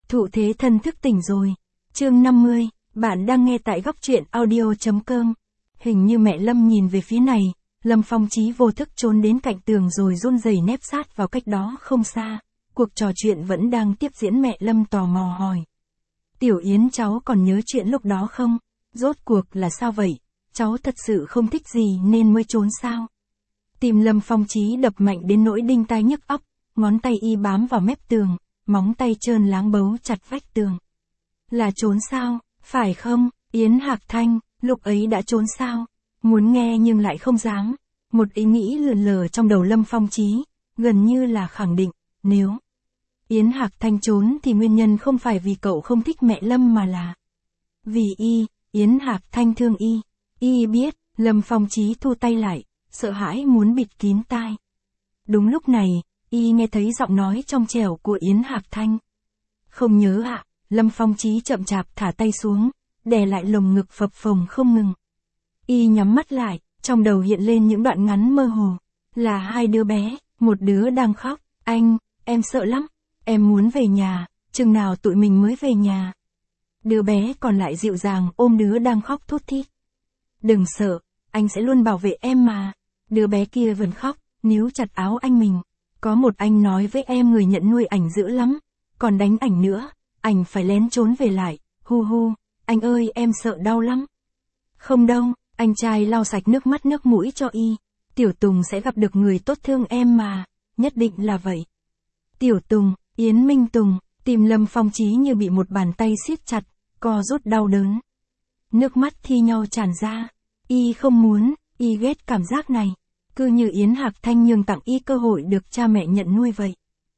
Thụ thế thân thức tỉnh rồi. Chương 50, bạn đang nghe tại góc truyện audio.com. Hình như mẹ Lâm nhìn về phía này, Lâm Phong Chí vô thức trốn đến cạnh tường rồi run rẩy nép sát vào cách đó không xa. Cuộc trò chuyện vẫn đang tiếp diễn, mẹ Lâm tò mò hỏi. Tiểu Yến, cháu còn nhớ chuyện lúc đó không? Rốt cuộc là sao vậy? Cháu thật sự không thích gì nên mới trốn sao? Tim Lâm Phong Chí đập mạnh đến nỗi đinh tai nhức óc, ngón tay y bám vào mép tường, móng tay trơn láng bấu chặt vách tường. Là trốn sao, phải không, Yến Hạc Thanh, lúc ấy đã trốn sao? Muốn nghe nhưng lại không dám. Một ý nghĩ lượn lờ trong đầu Lâm Phong Chí, gần như là khẳng định, nếu Yến Hạc Thanh trốn thì nguyên nhân không phải vì cậu không thích mẹ Lâm mà là vì Yến Hạc Thanh thương y. Y biết, Lâm Phong Chí thu tay lại, sợ hãi muốn bịt kín tai. Đúng lúc này, y nghe thấy giọng nói trong trẻo của Yến Hạc Thanh. Không nhớ ạ. Lâm Phong Chí chậm chạp thả tay xuống, đè lại lồng ngực phập phồng không ngừng. Y nhắm mắt lại, trong đầu hiện lên những đoạn ngắn mơ hồ. Là hai đứa bé, một đứa đang khóc. Anh, em sợ lắm, em muốn về nhà, chừng nào tụi mình mới về nhà. Đứa bé còn lại dịu dàng ôm đứa đang khóc thút thít. Đừng sợ, anh sẽ luôn bảo vệ em mà. Đứa bé kia vẫn khóc, níu chặt áo anh mình. Có một anh nói với em người nhận nuôi ảnh dữ lắm, còn đánh ảnh nữa. Ảnh phải lén trốn về lại, hu hu, anh ơi em sợ đau lắm. Không đâu, anh trai lau sạch nước mắt nước mũi cho y. Tiểu Tùng sẽ gặp được người tốt thương em mà, nhất định là vậy. Tiểu Tùng, Yến Minh Tùng, tim Lâm Phong Chí như bị một bàn tay siết chặt, co rút đau đớn. Nước mắt thi nhau tràn ra, y không muốn, y ghét cảm giác này. Cứ như Yến Hạc Thanh nhường tặng y cơ hội được cha mẹ nhận nuôi vậy.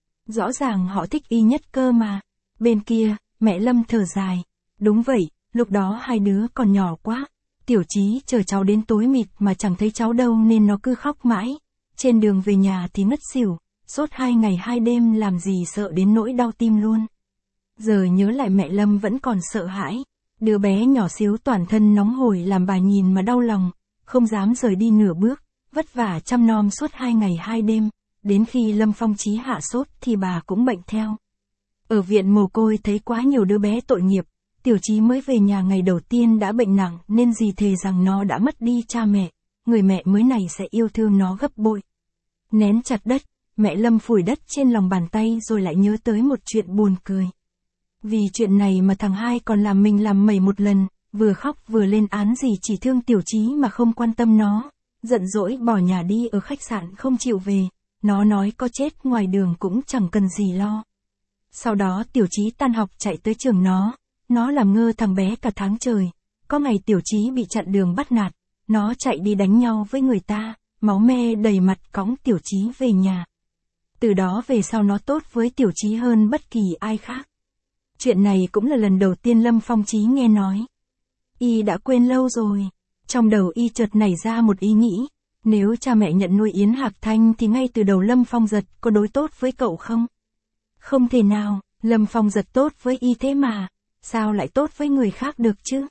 Rõ ràng họ thích y nhất cơ mà. Bên kia, mẹ Lâm thở dài. Đúng vậy, lúc đó hai đứa còn nhỏ quá. Tiểu Chí chờ cháu đến tối mịt mà chẳng thấy cháu đâu nên nó cứ khóc mãi. Trên đường về nhà thì ngất xỉu, sốt 2 ngày 2 đêm làm gì sợ đến nỗi đau tim luôn. Giờ nhớ lại mẹ Lâm vẫn còn sợ hãi. Đứa bé nhỏ xíu toàn thân nóng hổi làm bà nhìn mà đau lòng, không dám rời đi nửa bước, vất vả chăm nom suốt 2 ngày 2 đêm. Đến khi Lâm Phong Chí hạ sốt thì bà cũng bệnh theo. Ở viện mồ côi thấy quá nhiều đứa bé tội nghiệp, Tiểu Chí mới về nhà ngày đầu tiên đã bệnh nặng nên dì thề rằng nó đã mất đi cha mẹ, người mẹ mới này sẽ yêu thương nó gấp bội. Nén chặt đất, mẹ Lâm phủi đất trên lòng bàn tay rồi lại nhớ tới một chuyện buồn cười. Vì chuyện này mà thằng hai còn làm mình làm mẩy một lần, vừa khóc vừa lên án dì chỉ thương Tiểu Chí mà không quan tâm nó, giận dỗi bỏ nhà đi ở khách sạn không chịu về, nó nói có chết ngoài đường cũng chẳng cần gì lo. Sau đó Tiểu Chí tan học chạy tới trường nó làm ngơ thằng bé cả tháng trời. Có ngày Tiểu Chí bị chặn đường bắt nạt, nó chạy đi đánh nhau với người ta, máu me đầy mặt cõng Tiểu Chí về nhà. Từ đó về sau nó tốt với Tiểu Chí hơn bất kỳ ai khác. Chuyện này cũng là lần đầu tiên Lâm Phong Chí nghe nói. Y đã quên lâu rồi. Trong đầu y chợt nảy ra một ý nghĩ. Nếu cha mẹ nhận nuôi Yến Hạc Thanh thì ngay từ đầu Lâm Phong Giật có đối tốt với cậu không? Không thể nào, Lâm Phong Giật tốt với y thế mà, sao lại tốt với người khác được chứ?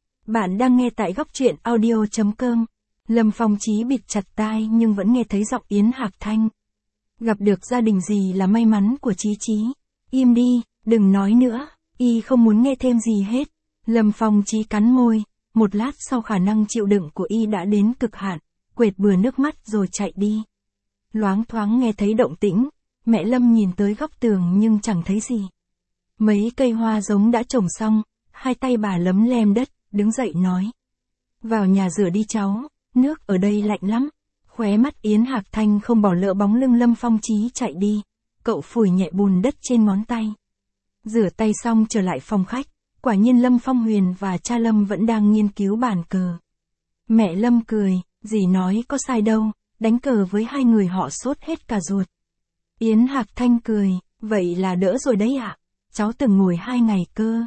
Bạn đang nghe tại góc truyện audio.com. Lâm Phong Chí bịt chặt tai nhưng vẫn nghe thấy giọng Yến Hạc Thanh. Gặp được gia đình gì là may mắn của Chí Chí. Im đi, đừng nói nữa, y không muốn nghe thêm gì hết. Lâm Phong Chí cắn môi, một lát sau khả năng chịu đựng của y đã đến cực hạn, quệt bừa nước mắt rồi chạy đi. Loáng thoáng nghe thấy động tĩnh. Mẹ Lâm nhìn tới góc tường nhưng chẳng thấy gì. Mấy cây hoa giống đã trồng xong, hai tay bà lấm lem đất, đứng dậy nói. Vào nhà rửa đi cháu, nước ở đây lạnh lắm. Khóe mắt Yến Hạc Thanh không bỏ lỡ bóng lưng Lâm Phong Chí chạy đi. Cậu phủi nhẹ bùn đất trên ngón tay. Rửa tay xong trở lại phòng khách, quả nhiên Lâm Phong Huyền và cha Lâm vẫn đang nghiên cứu bàn cờ. Mẹ Lâm cười, dì nói có sai đâu, đánh cờ với hai người họ sốt hết cả ruột. Yến Hạc Thanh cười, vậy là đỡ rồi đấy ạ, cháu từng ngồi 2 ngày cơ.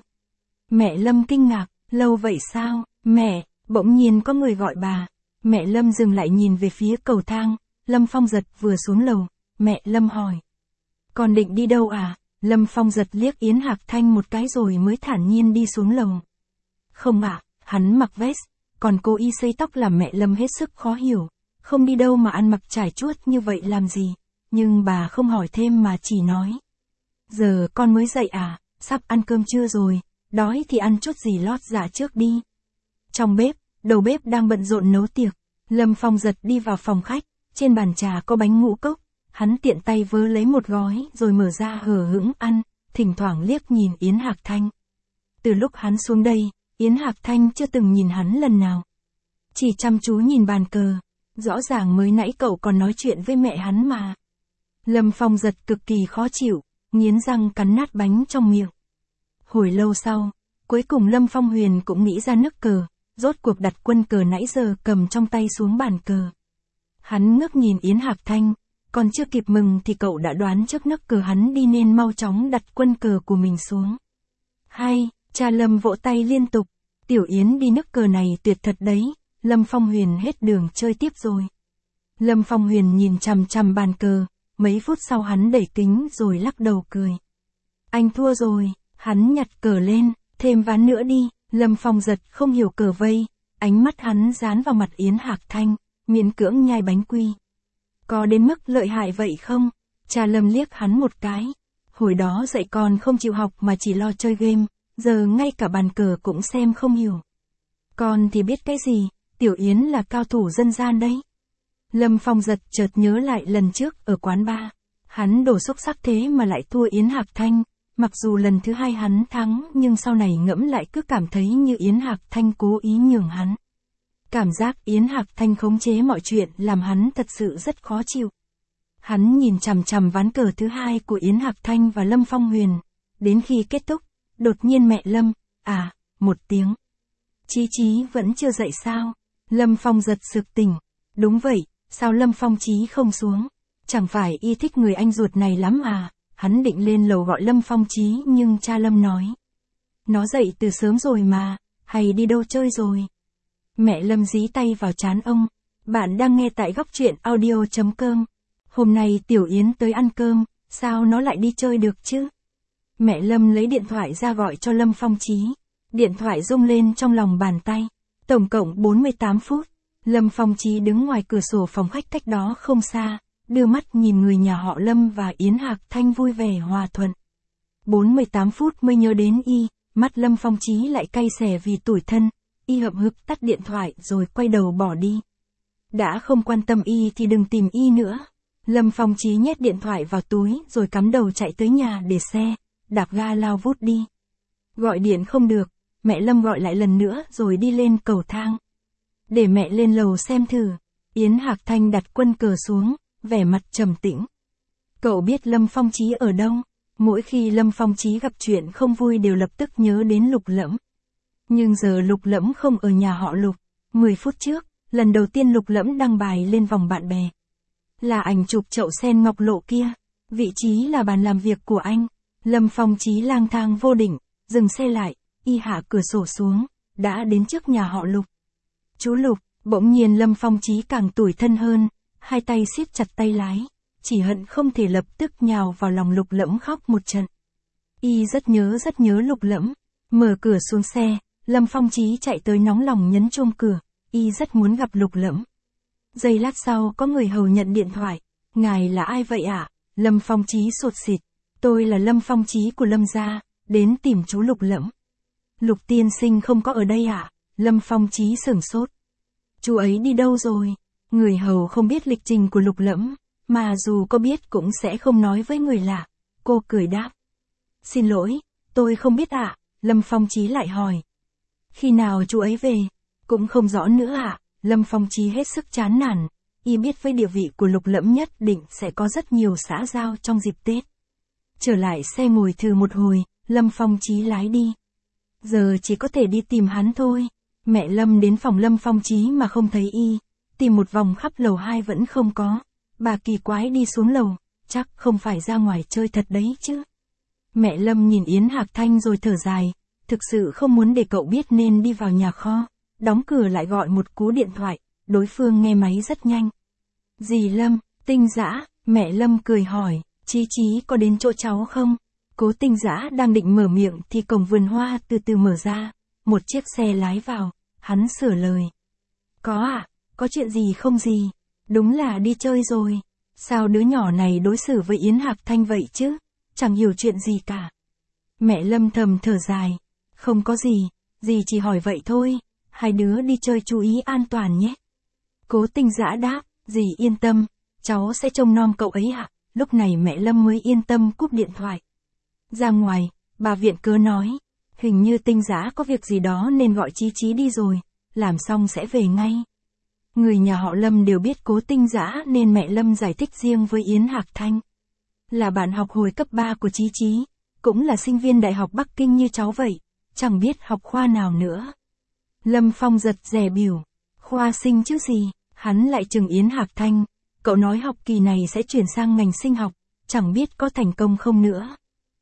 Mẹ Lâm kinh ngạc, lâu vậy sao, mẹ, bỗng nhiên có người gọi bà. Mẹ Lâm dừng lại nhìn về phía cầu thang, Lâm Phong Giật vừa xuống lầu, mẹ Lâm hỏi. Con định đi đâu à? Lâm Phong Giật liếc Yến Hạc Thanh một cái rồi mới thản nhiên đi xuống lầu. Không ạ, hắn mặc vest, còn cô y xây tóc làm mẹ Lâm hết sức khó hiểu, không đi đâu mà ăn mặc trải chuốt như vậy làm gì. Nhưng bà không hỏi thêm mà chỉ nói. Giờ con mới dậy à? sắp ăn cơm trưa rồi, đói thì ăn chút gì lót dạ trước đi. Trong bếp, đầu bếp đang bận rộn nấu tiệc, Lâm Phong Giật đi vào phòng khách, trên bàn trà có bánh ngũ cốc, hắn tiện tay vớ lấy một gói rồi mở ra hờ hững ăn, thỉnh thoảng liếc nhìn Yến Hạc Thanh. Từ lúc hắn xuống đây, Yến Hạc Thanh chưa từng nhìn hắn lần nào. Chỉ chăm chú nhìn bàn cờ, rõ ràng mới nãy cậu còn nói chuyện với mẹ hắn mà. Lâm Phong Giật cực kỳ khó chịu, nghiến răng cắn nát bánh trong miệng. Hồi lâu sau, cuối cùng Lâm Phong Huyền cũng nghĩ ra nước cờ, rốt cuộc đặt quân cờ nãy giờ cầm trong tay xuống bàn cờ. Hắn ngước nhìn Yến Hạc Thanh, còn chưa kịp mừng thì cậu đã đoán trước nước cờ hắn đi nên mau chóng đặt quân cờ của mình xuống. Hay, cha Lâm vỗ tay liên tục, Tiểu Yến đi nước cờ này tuyệt thật đấy, Lâm Phong Huyền hết đường chơi tiếp rồi. Lâm Phong Huyền nhìn chằm chằm bàn cờ, mấy phút sau hắn đẩy kính rồi lắc đầu cười. Anh thua rồi, hắn nhặt cờ lên, thêm ván nữa đi, Lâm Phong Giật không hiểu cờ vây, ánh mắt hắn dán vào mặt Yến Hạc Thanh, miễn cưỡng nhai bánh quy. Có đến mức lợi hại vậy không? Cha Lâm liếc hắn một cái. Hồi đó dạy con không chịu học mà chỉ lo chơi game, giờ ngay cả bàn cờ cũng xem không hiểu. Con thì biết cái gì, Tiểu Yến là cao thủ dân gian đấy. Lâm Phong Giật chợt nhớ lại lần trước ở quán bar, hắn đổ xúc sắc thế mà lại thua Yến Hạc Thanh, mặc dù lần thứ hai hắn thắng nhưng sau này ngẫm lại cứ cảm thấy như Yến Hạc Thanh cố ý nhường hắn. Cảm giác Yến Hạc Thanh khống chế mọi chuyện làm hắn thật sự rất khó chịu. Hắn nhìn chằm chằm ván cờ thứ hai của Yến Hạc Thanh và Lâm Phong Huyền, đến khi kết thúc, đột nhiên mẹ Lâm, một tiếng. Chí Chí vẫn chưa dậy sao? Lâm Phong Giật sực tỉnh. Đúng vậy, sao Lâm Phong Chí không xuống? Chẳng phải y thích người anh ruột này lắm à? Hắn định lên lầu gọi Lâm Phong Chí nhưng cha Lâm nói. Nó dậy từ sớm rồi mà, hay đi đâu chơi rồi? Mẹ Lâm dí tay vào trán ông. Bạn đang nghe tại góc truyện audio.com. Hôm nay Tiểu Yến tới ăn cơm, sao nó lại đi chơi được chứ? Mẹ Lâm lấy điện thoại ra gọi cho Lâm Phong Chí. Điện thoại rung lên trong lòng bàn tay. Tổng cộng 48 phút. Lâm Phong Chí đứng ngoài cửa sổ phòng khách cách đó không xa, đưa mắt nhìn người nhà họ Lâm và Yến Hạc Thanh vui vẻ hòa thuận. 48 phút mới nhớ đến y, mắt Lâm Phong Chí lại cay xè vì tủi thân, y hậm hực tắt điện thoại rồi quay đầu bỏ đi. Đã không quan tâm y thì đừng tìm y nữa. Lâm Phong Chí nhét điện thoại vào túi rồi cắm đầu chạy tới nhà để xe, đạp ga lao vút đi. Gọi điện không được, mẹ Lâm gọi lại lần nữa rồi đi lên cầu thang. Để mẹ lên lầu xem thử. Yến Hạc Thanh đặt quân cờ xuống, vẻ mặt trầm tĩnh. Cậu biết Lâm Phong Chí ở đâu? Mỗi khi Lâm Phong Chí gặp chuyện không vui đều lập tức nhớ đến Lục Lẫm. Nhưng giờ Lục Lẫm không ở nhà họ Lục. 10 phút trước, lần đầu tiên Lục Lẫm đăng bài lên vòng bạn bè. Là ảnh chụp chậu sen ngọc lộ kia. Vị trí là bàn làm việc của anh. Lâm Phong Chí lang thang vô định, dừng xe lại, y hạ cửa sổ xuống, đã đến trước nhà họ Lục. Chú Lục, bỗng nhiên Lâm Phong Chí càng tủi thân hơn, hai tay siết chặt tay lái, chỉ hận không thể lập tức nhào vào lòng Lục Lẫm khóc một trận. Y rất nhớ Lục Lẫm. Mở cửa xuống xe, Lâm Phong Chí chạy tới nóng lòng nhấn chuông cửa, y rất muốn gặp Lục Lẫm. Giây lát sau có người hầu nhận điện thoại. Ngài là ai vậy ạ? Lâm Phong Chí sột xịt. Tôi là Lâm Phong Chí của Lâm gia, đến tìm chú Lục Lẫm. Lục tiên sinh không có ở đây ạ? Lâm Phong Chí sửng sốt. Chú ấy đi đâu rồi? Người hầu không biết lịch trình của Lục Lẫm, mà dù có biết cũng sẽ không nói với người lạ. Cô cười đáp. Xin lỗi, tôi không biết ạ. Lâm Phong Chí lại hỏi. Khi nào chú ấy về? Cũng không rõ nữa ạ. Lâm Phong Chí hết sức chán nản. Y biết với địa vị của Lục Lẫm nhất định sẽ có rất nhiều xã giao trong dịp Tết. Trở lại xe ngồi thử một hồi, Lâm Phong Chí lái đi. Giờ chỉ có thể đi tìm hắn thôi. Mẹ Lâm đến phòng Lâm Phong Chí mà không thấy y, tìm một vòng khắp lầu 2 vẫn không có. Bà kỳ quái đi xuống lầu, chắc không phải ra ngoài chơi thật đấy chứ. Mẹ Lâm nhìn Yến Hạc Thanh rồi thở dài, thực sự không muốn để cậu biết nên đi vào nhà kho, đóng cửa lại gọi một cú điện thoại, đối phương nghe máy rất nhanh. Dì Lâm, Tinh Dã, mẹ Lâm cười hỏi, Chí Chí có đến chỗ cháu không? Cố Tinh Dã đang định mở miệng thì cổng vườn hoa từ từ mở ra, một chiếc xe lái vào, hắn sửa lời. Có ạ, có chuyện gì không gì? Đúng là đi chơi rồi. Sao đứa nhỏ này đối xử với Yến Hạc Thanh vậy chứ? Chẳng hiểu chuyện gì cả. Mẹ Lâm thầm thở dài. Không có gì, dì chỉ hỏi vậy thôi, hai đứa đi chơi chú ý an toàn nhé. Cố Tinh Dã đáp, dì yên tâm, cháu sẽ trông nom cậu ấy ạ. Lúc này mẹ Lâm mới yên tâm cúp điện thoại. Ra ngoài, bà viện cớ nói, hình như Tinh Dã có việc gì đó nên gọi Chí Chí đi rồi, làm xong sẽ về ngay. Người nhà họ Lâm đều biết Cố Tinh Dã nên mẹ Lâm giải thích riêng với Yến Hạc Thanh. Là bạn học hồi cấp 3 của Chí Chí, cũng là sinh viên Đại học Bắc Kinh như cháu vậy, chẳng biết học khoa nào nữa. Lâm Phong giật dè biểu, khoa sinh chứ gì, hắn lại chừng Yến Hạc Thanh, cậu nói học kỳ này sẽ chuyển sang ngành sinh học, chẳng biết có thành công không nữa.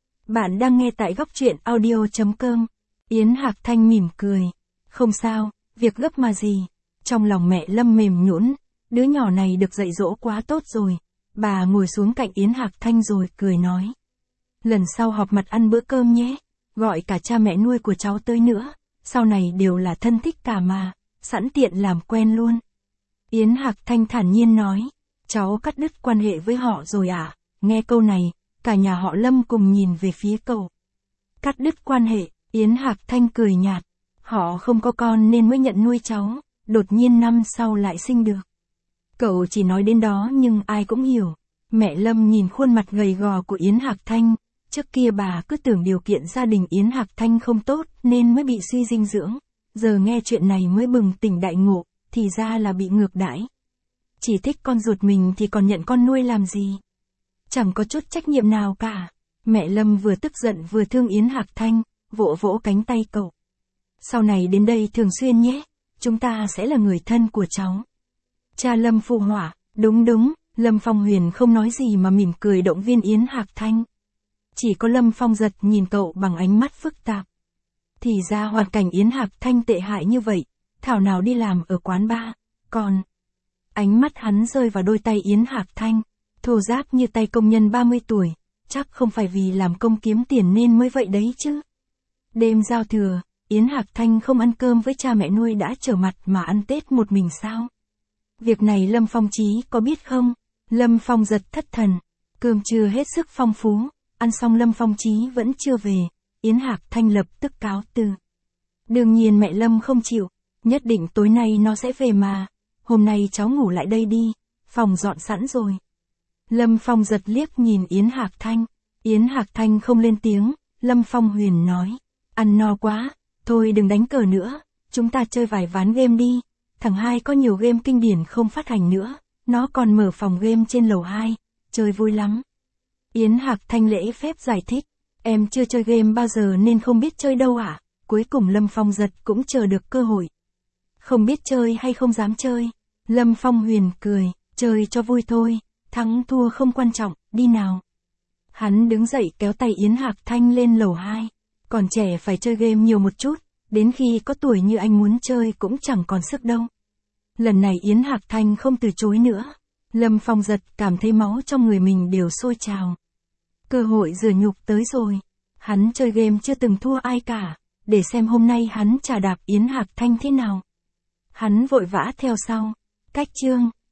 Bạn đang nghe tại góc truyện audio.com. Yến Hạc Thanh mỉm cười, không sao, việc gấp mà gì. Trong lòng mẹ Lâm mềm nhũn, đứa nhỏ này được dạy dỗ quá tốt rồi. Bà ngồi xuống cạnh Yến Hạc Thanh rồi cười nói. Lần sau họp mặt ăn bữa cơm nhé, gọi cả cha mẹ nuôi của cháu tới nữa, sau này đều là thân thích cả mà, sẵn tiện làm quen luôn. Yến Hạc Thanh thản nhiên nói, cháu cắt đứt quan hệ với họ rồi à? Nghe câu này, cả nhà họ Lâm cùng nhìn về phía cậu. Cắt đứt quan hệ, Yến Hạc Thanh cười nhạt, họ không có con nên mới nhận nuôi cháu, đột nhiên năm sau lại sinh được. Cậu chỉ nói đến đó nhưng ai cũng hiểu. Mẹ Lâm nhìn khuôn mặt gầy gò của Yến Hạc Thanh, trước kia bà cứ tưởng điều kiện gia đình Yến Hạc Thanh không tốt nên mới bị suy dinh dưỡng, giờ nghe chuyện này mới bừng tỉnh đại ngộ, thì ra là bị ngược đãi. Chỉ thích con ruột mình thì còn nhận con nuôi làm gì? Chẳng có chút trách nhiệm nào cả. Mẹ Lâm vừa tức giận vừa thương Yến Hạc Thanh, vỗ vỗ cánh tay cậu. Sau này đến đây thường xuyên nhé, chúng ta sẽ là người thân của cháu. Cha Lâm phụ họa, đúng, Lâm Phong Huyền không nói gì mà mỉm cười động viên Yến Hạc Thanh. Chỉ có Lâm Phong giật nhìn cậu bằng ánh mắt phức tạp. Thì ra hoàn cảnh Yến Hạc Thanh tệ hại như vậy, thảo nào đi làm ở quán bar, còn... Ánh mắt hắn rơi vào đôi tay Yến Hạc Thanh, thô ráp như tay công nhân 30 tuổi, chắc không phải vì làm công kiếm tiền nên mới vậy đấy chứ. Đêm giao thừa, Yến Hạc Thanh không ăn cơm với cha mẹ nuôi đã trở mặt mà ăn Tết một mình sao? Việc này Lâm Phong Chí có biết không? Lâm Phong giật thất thần, cơm trưa hết sức phong phú, ăn xong Lâm Phong Chí vẫn chưa về, Yến Hạc Thanh lập tức cáo từ. Đương nhiên mẹ Lâm không chịu, nhất định tối nay nó sẽ về mà, hôm nay cháu ngủ lại đây đi, phòng dọn sẵn rồi. Lâm Phong giật liếc nhìn Yến Hạc Thanh, Yến Hạc Thanh không lên tiếng, Lâm Phong Huyền nói, ăn no quá, thôi đừng đánh cờ nữa, chúng ta chơi vài ván game đi, thằng hai có nhiều game kinh điển không phát hành nữa, nó còn mở phòng game trên lầu 2, chơi vui lắm. Yến Hạc Thanh lễ phép giải thích, em chưa chơi game bao giờ nên không biết chơi đâu ạ. Cuối cùng Lâm Phong giật cũng chờ được cơ hội. Không biết chơi hay không dám chơi, Lâm Phong Huyền cười, chơi cho vui thôi, thắng thua không quan trọng, đi nào. Hắn đứng dậy kéo tay Yến Hạc Thanh lên lầu 2, còn trẻ phải chơi game nhiều một chút, đến khi có tuổi như anh muốn chơi cũng chẳng còn sức đâu. Lần này Yến Hạc Thanh không từ chối nữa, Lâm Phong giật cảm thấy máu trong người mình đều sôi trào. Cơ hội rửa nhục tới rồi, hắn chơi game chưa từng thua ai cả, để xem hôm nay hắn chà đạp Yến Hạc Thanh thế nào. Hắn vội vã theo sau, cách chương.